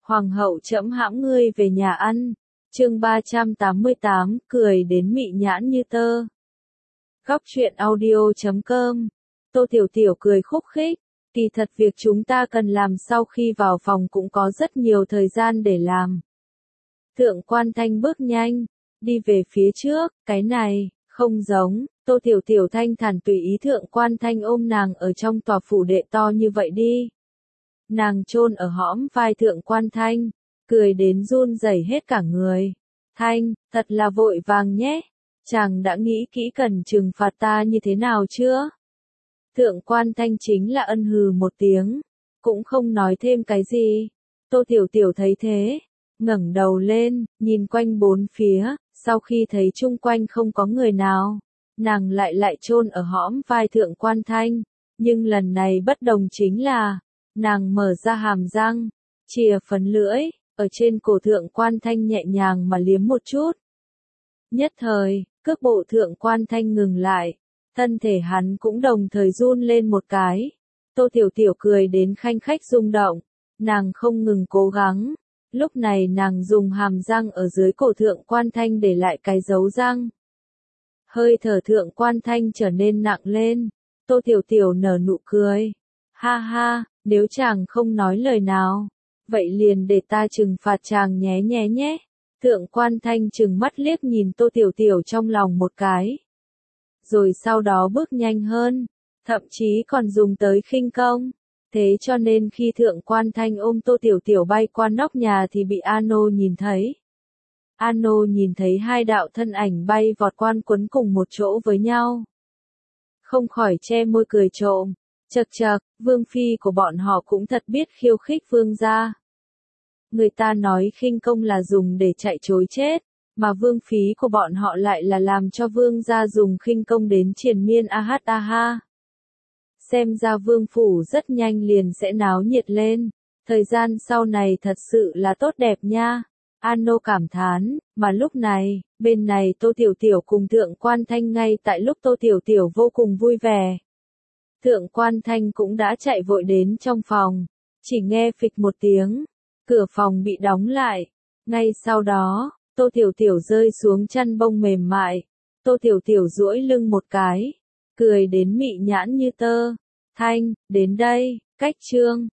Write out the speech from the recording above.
Hoàng hậu trẫm hãm ngươi về nhà ăn. Chương 388, cười đến mị nhãn như tơ. Góc truyện audio.com. Tô Tiểu Tiểu cười khúc khích, kỳ thật việc chúng ta cần làm sau khi vào phòng cũng có rất nhiều thời gian để làm. Thượng Quan Thanh bước nhanh, đi về phía trước, cái này, không giống, Tô Tiểu Tiểu thanh thản tùy ý Thượng Quan Thanh ôm nàng ở trong tòa phủ đệ to như vậy đi. Nàng chôn ở hõm vai Thượng Quan Thanh, cười đến run rẩy hết cả người. Thanh, thật là vội vàng nhé, chàng đã nghĩ kỹ cần trừng phạt ta như thế nào chưa? Thượng Quan Thanh chính là ân hừ một tiếng, cũng không nói thêm cái gì. Tô Tiểu Tiểu thấy thế, ngẩng đầu lên, nhìn quanh bốn phía, sau khi thấy chung quanh không có người nào, nàng lại chôn ở hõm vai Thượng Quan Thanh, nhưng lần này bất đồng chính là, nàng mở ra hàm răng, chìa phấn lưỡi, ở trên cổ Thượng Quan Thanh nhẹ nhàng mà liếm một chút. Nhất thời, cước bộ Thượng Quan Thanh ngừng lại, thân thể hắn cũng đồng thời run lên một cái. Tô Tiểu Tiểu cười đến khanh khách rung động, nàng không ngừng cố gắng. Lúc này nàng dùng hàm răng ở dưới cổ Thượng Quan Thanh để lại cái dấu răng. Hơi thở Thượng Quan Thanh trở nên nặng lên, Tô Tiểu Tiểu nở nụ cười. Ha ha, nếu chàng không nói lời nào, vậy liền để ta trừng phạt chàng nhé nhé nhé. Thượng Quan Thanh trừng mắt liếc nhìn Tô Tiểu Tiểu trong lòng một cái. Rồi sau đó bước nhanh hơn, thậm chí còn dùng tới khinh công. Thế cho nên khi Thượng Quan Thanh ôm Tô Tiểu Tiểu bay qua nóc nhà thì bị Ano nhìn thấy. Ano nhìn thấy hai đạo thân ảnh bay vọt quan quấn cùng một chỗ với nhau. Không khỏi che môi cười trộm, chậc chậc, vương phi của bọn họ cũng thật biết khiêu khích vương gia. Người ta nói khinh công là dùng để chạy trối chết, mà vương phí của bọn họ lại là làm cho vương gia dùng khinh công đến triền miên ha. Xem ra vương phủ rất nhanh liền sẽ náo nhiệt lên, thời gian sau này thật sự là tốt đẹp nha. Ano cảm thán, mà lúc này, bên này Tô Tiểu Tiểu cùng Thượng Quan Thanh ngay tại lúc Tô Tiểu Tiểu vô cùng vui vẻ. Thượng Quan Thanh cũng đã chạy vội đến trong phòng, chỉ nghe phịch một tiếng, cửa phòng bị đóng lại. Ngay sau đó, Tô Tiểu Tiểu rơi xuống chăn bông mềm mại, Tô Tiểu Tiểu duỗi lưng một cái, cười đến mị nhãn như tơ. Thanh, đến đây, cách chương.